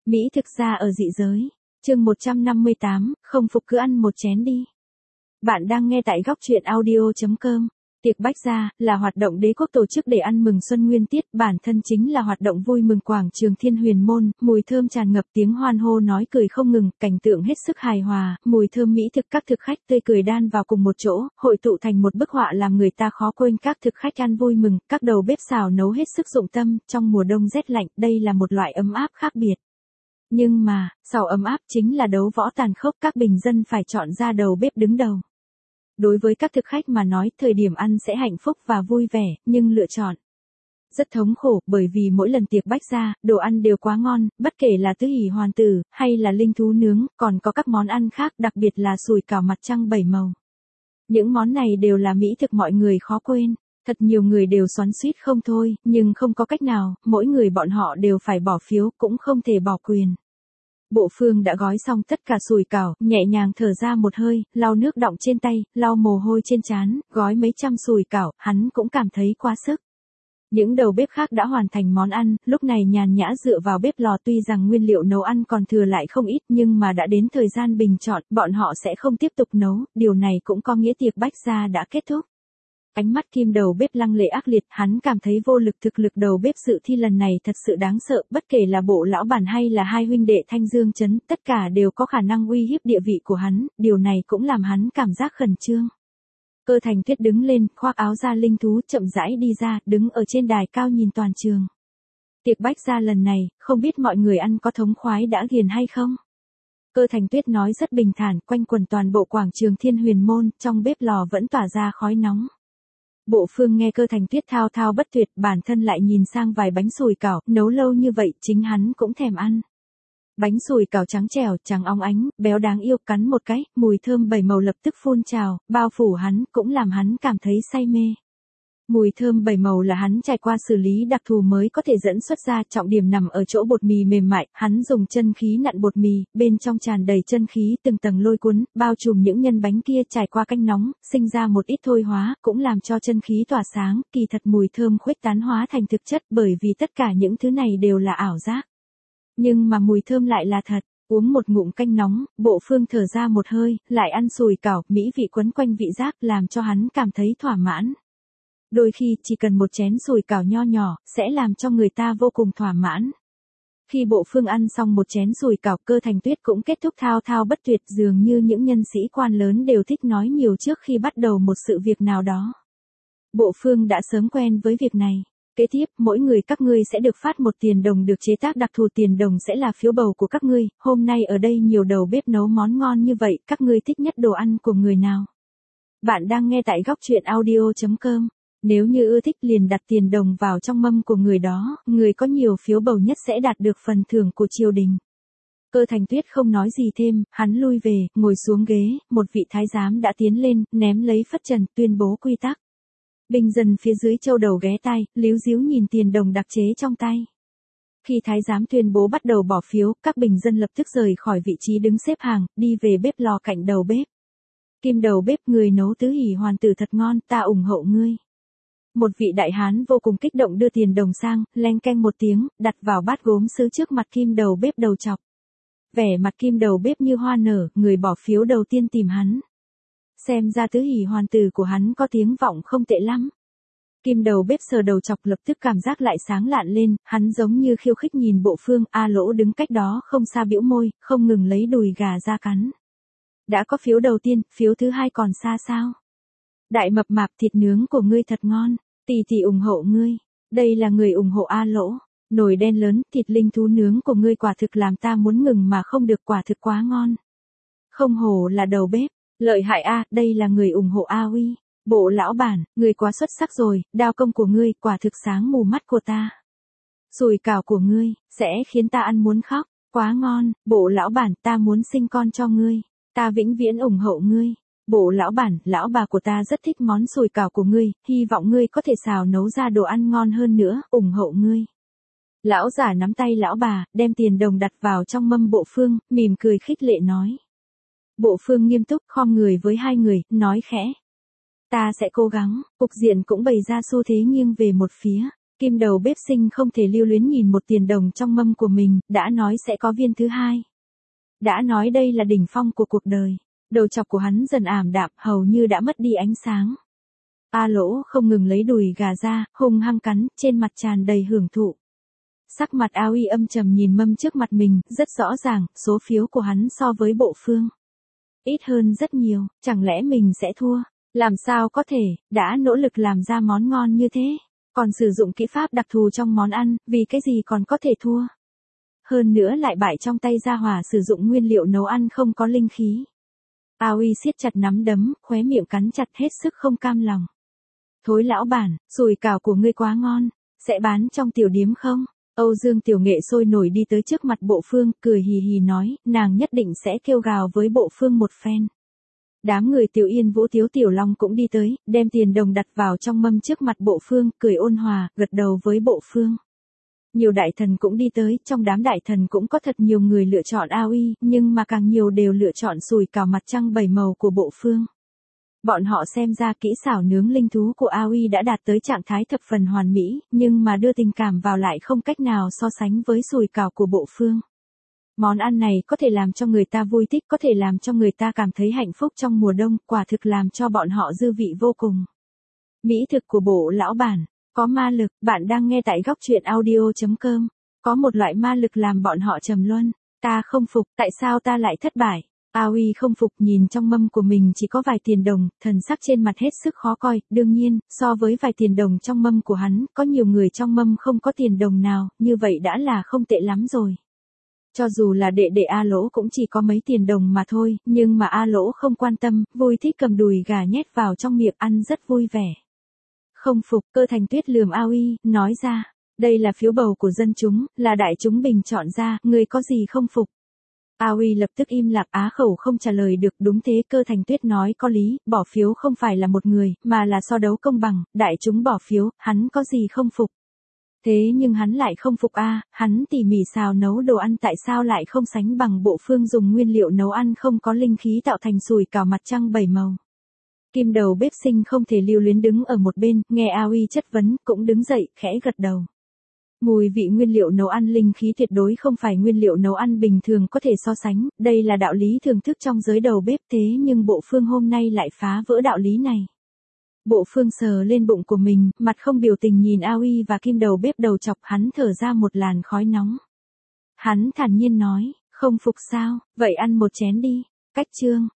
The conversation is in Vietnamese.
Mỹ thực ra ở dị giới. Chương 158, không phục cứ ăn một chén đi. Bạn đang nghe tại góc truyện audio.com. Tiệc bách gia là hoạt động đế quốc tổ chức để ăn mừng Xuân Nguyên Tiết, bản thân chính là hoạt động vui mừng quảng trường Thiên Huyền Môn, mùi thơm tràn ngập, tiếng hoan hô nói cười không ngừng, cảnh tượng hết sức hài hòa, mùi thơm mỹ thực, các thực khách tươi cười đan vào cùng một chỗ, hội tụ thành một bức họa làm người ta khó quên. Các thực khách ăn vui mừng, các đầu bếp xào nấu hết sức dụng tâm, trong mùa đông rét lạnh, đây là một loại ấm áp khác biệt. Nhưng mà, sau ấm áp chính là đấu võ tàn khốc, các bình dân phải chọn ra đầu bếp đứng đầu. Đối với các thực khách mà nói, thời điểm ăn sẽ hạnh phúc và vui vẻ, nhưng lựa chọn rất thống khổ, bởi vì mỗi lần tiệc bách gia, đồ ăn đều quá ngon, bất kể là tứ hỷ hoàn tử, hay là linh thú nướng, còn có các món ăn khác, đặc biệt là sủi cảo mặt trăng 7 màu. Những món này đều là mỹ thực mọi người khó quên. Thật nhiều người đều xoắn xuýt không thôi, nhưng không có cách nào, mỗi người bọn họ đều phải bỏ phiếu, cũng không thể bỏ quyền. Bộ Phương đã gói xong tất cả sủi cảo, nhẹ nhàng thở ra một hơi, lau nước đọng trên tay, lau mồ hôi trên trán, gói mấy trăm sủi cảo, hắn cũng cảm thấy quá sức. Những đầu bếp khác đã hoàn thành món ăn, lúc này nhàn nhã dựa vào bếp lò, tuy rằng nguyên liệu nấu ăn còn thừa lại không ít, nhưng mà đã đến thời gian bình chọn, bọn họ sẽ không tiếp tục nấu, điều này cũng có nghĩa tiệc bách gia đã kết thúc. Ánh mắt Kim đầu bếp lăng lệ ác liệt, hắn cảm thấy vô lực, thực lực đầu bếp dự thi lần này thật sự đáng sợ, bất kể là Bộ lão bản hay là hai huynh đệ Thanh Dương Trấn, tất cả đều có khả năng uy hiếp địa vị của hắn, điều này cũng làm hắn cảm giác khẩn trương. Cơ Thành Tuyết đứng lên, khoác áo da linh thú, chậm rãi đi ra, đứng ở trên đài cao nhìn toàn trường. Tiệc bách gia lần này, không biết mọi người ăn có thống khoái đã ghiền hay không? Cơ Thành Tuyết nói rất bình thản, quanh quẩn toàn bộ quảng trường Thiên Huyền Môn, trong bếp lò vẫn tỏa ra khói nóng. Bộ Phương nghe Cơ Thành Tuyết thao thao bất tuyệt, bản thân lại nhìn sang vài bánh sủi cảo, nấu lâu như vậy, chính hắn cũng thèm ăn. Bánh sủi cảo trắng trẻo, trắng óng ánh, béo đáng yêu, cắn một cái, mùi thơm 7 màu lập tức phun trào, bao phủ hắn, cũng làm hắn cảm thấy say mê. Mùi thơm 7 màu là hắn trải qua xử lý đặc thù mới có thể dẫn xuất ra, trọng điểm nằm ở chỗ bột mì mềm mại, hắn dùng chân khí nặn bột mì, bên trong tràn đầy chân khí, từng tầng lôi cuốn, bao trùm những nhân bánh kia, trải qua canh nóng, sinh ra một ít thôi hóa, cũng làm cho chân khí tỏa sáng, kỳ thật mùi thơm khuếch tán hóa thành thực chất, bởi vì tất cả những thứ này đều là ảo giác. Nhưng mà mùi thơm lại là thật. Uống một ngụm canh nóng, Bộ Phương thở ra một hơi, lại ăn sủi cảo, mỹ vị quấn quanh vị giác, làm cho hắn cảm thấy thỏa mãn. Đôi khi chỉ cần một chén sủi cảo nho nhỏ, sẽ làm cho người ta vô cùng thỏa mãn. Khi Bộ Phương ăn xong một chén sủi cảo, Cơ Thành Tuyết cũng kết thúc thao thao bất tuyệt, dường như những nhân sĩ quan lớn đều thích nói nhiều trước khi bắt đầu một sự việc nào đó. Bộ Phương đã sớm quen với việc này. Kế tiếp, mỗi người các ngươi sẽ được phát một tiền đồng được chế tác đặc thù, tiền đồng sẽ là phiếu bầu của các ngươi, hôm nay ở đây nhiều đầu bếp nấu món ngon như vậy, các ngươi thích nhất đồ ăn của người nào? Bạn đang nghe tại góc truyện audio.com. Nếu như ưa thích liền đặt tiền đồng vào trong mâm của người đó, người có nhiều phiếu bầu nhất sẽ đạt được phần thưởng của triều đình. Cơ Thành Tuyết không nói gì thêm, hắn lui về, ngồi xuống ghế, một vị thái giám đã tiến lên, ném lấy phất trần, tuyên bố quy tắc. Binh dân phía dưới châu đầu ghé tai, líu díu nhìn tiền đồng đặc chế trong tay. Khi thái giám tuyên bố bắt đầu bỏ phiếu, các bình dân lập tức rời khỏi vị trí đứng xếp hàng, đi về bếp lò cạnh đầu bếp. Kim đầu bếp, người nấu tứ hỷ hoàn tử thật ngon, ta ủng hộ ngươi. Một vị đại hán vô cùng kích động đưa tiền đồng sang, leng keng một tiếng, đặt vào bát gốm sứ trước mặt Kim đầu bếp đầu chọc. Vẻ mặt Kim đầu bếp như hoa nở, người bỏ phiếu đầu tiên tìm hắn. Xem ra tứ hỷ hoàn tử của hắn có tiếng vọng không tệ lắm. Kim đầu bếp sờ đầu chọc, lập tức cảm giác lại sáng lạn lên, hắn giống như khiêu khích nhìn Bộ Phương. A Lỗ đứng cách đó không xa bĩu môi, không ngừng lấy đùi gà ra cắn. Đã có phiếu đầu tiên, phiếu thứ hai còn xa sao? Đại mập mạp, thịt nướng của ngươi thật ngon, tỷ tỷ ủng hộ ngươi. Đây là người ủng hộ A Lỗ. Nồi đen lớn, thịt linh thú nướng của ngươi quả thực làm ta muốn ngừng mà không được, quả thực quá ngon. Không hổ là đầu bếp. Lợi hại a, đây là người ủng hộ A Uy. Bộ lão bản, người quá xuất sắc rồi, đao công của ngươi quả thực sáng mù mắt của ta. Sủi cảo của ngươi sẽ khiến ta ăn muốn khóc, quá ngon. Bộ lão bản, ta muốn sinh con cho ngươi, ta vĩnh viễn ủng hộ ngươi. Bộ lão bản, lão bà của ta rất thích món sủi cảo của ngươi, hy vọng ngươi có thể xào nấu ra đồ ăn ngon hơn nữa, ủng hộ ngươi. Lão giả nắm tay lão bà, đem tiền đồng đặt vào trong mâm Bộ Phương, mỉm cười khích lệ nói. Bộ Phương nghiêm túc khom người với hai người, nói khẽ. Ta sẽ cố gắng, cục diện cũng bày ra xu thế nghiêng về một phía. Kim đầu bếp sinh không thể lưu luyến nhìn một tiền đồng trong mâm của mình, đã nói sẽ có viên thứ hai. Đã nói đây là đỉnh phong của cuộc đời. Đầu chọc của hắn dần ảm đạm, hầu như đã mất đi ánh sáng. A Lỗ không ngừng lấy đùi gà ra, hung hăng cắn, trên mặt tràn đầy hưởng thụ. Sắc mặt A Uy âm trầm nhìn mâm trước mặt mình, rất rõ ràng, số phiếu của hắn so với Bộ Phương ít hơn rất nhiều, chẳng lẽ mình sẽ thua? Làm sao có thể, đã nỗ lực làm ra món ngon như thế, còn sử dụng kỹ pháp đặc thù trong món ăn, vì cái gì còn có thể thua? Hơn nữa lại bại trong tay gia hỏa sử dụng nguyên liệu nấu ăn không có linh khí. A Uy siết chặt nắm đấm, khóe miệng cắn chặt hết sức không cam lòng. Thối lão bản, sùi cảo của ngươi quá ngon, sẽ bán trong tiểu điếm không? Âu Dương Tiểu Nghệ sôi nổi đi tới trước mặt Bộ Phương, cười hì hì nói, nàng nhất định sẽ kêu gào với Bộ Phương một phen. Đám người Tiểu Yên Vũ Tiếu Tiểu Long cũng đi tới, đem tiền đồng đặt vào trong mâm trước mặt Bộ Phương, cười ôn hòa, gật đầu với Bộ Phương. Nhiều đại thần cũng đi tới, trong đám đại thần cũng có thật nhiều người lựa chọn A Uy, nhưng mà càng nhiều đều lựa chọn sùi cảo mặt trăng 7 màu của Bộ Phương. Bọn họ xem ra kỹ xảo nướng linh thú của A Uy đã đạt tới trạng thái thập phần hoàn mỹ, nhưng mà đưa tình cảm vào lại không cách nào so sánh với sùi cảo của Bộ Phương. Món ăn này có thể làm cho người ta vui thích, có thể làm cho người ta cảm thấy hạnh phúc trong mùa đông, quả thực làm cho bọn họ dư vị vô cùng. Mỹ thực của Bộ lão bản, có ma lực, bạn đang nghe tại góc truyện audio.com. Có một loại ma lực làm bọn họ trầm luân. Ta không phục, tại sao ta lại thất bại? A Uy không phục nhìn trong mâm của mình chỉ có vài tiền đồng, thần sắc trên mặt hết sức khó coi, đương nhiên, so với vài tiền đồng trong mâm của hắn, có nhiều người trong mâm không có tiền đồng nào, như vậy đã là không tệ lắm rồi. Cho dù là đệ đệ A Lỗ cũng chỉ có mấy tiền đồng mà thôi, nhưng mà A Lỗ không quan tâm, vui thích cầm đùi gà nhét vào trong miệng ăn rất vui vẻ. Không phục, Cơ Thành Tuyết lườm A Uy, nói ra, đây là phiếu bầu của dân chúng, là đại chúng bình chọn ra, người có gì không phục? A Uy lập tức im lặng á khẩu không trả lời được, đúng thế, Cơ Thành Tuyết nói có lý, bỏ phiếu không phải là một người, mà là so đấu công bằng, đại chúng bỏ phiếu, hắn có gì không phục? Thế nhưng hắn lại không phục a, hắn tỉ mỉ xào nấu đồ ăn tại sao lại không sánh bằng Bộ Phương dùng nguyên liệu nấu ăn không có linh khí tạo thành sùi cảo mặt trăng 7 màu. Kim đầu bếp sinh không thể lưu luyến đứng ở một bên, nghe A Uy chất vấn, cũng đứng dậy, khẽ gật đầu. Mùi vị nguyên liệu nấu ăn linh khí tuyệt đối không phải nguyên liệu nấu ăn bình thường có thể so sánh, đây là đạo lý thường thức trong giới đầu bếp, thế nhưng Bộ Phương hôm nay lại phá vỡ đạo lý này. Bộ Phương sờ lên bụng của mình, mặt không biểu tình nhìn A Uy và Kim đầu bếp đầu chọc, hắn thở ra một làn khói nóng. Hắn thản nhiên nói, không phục sao, vậy ăn một chén đi. Cách chương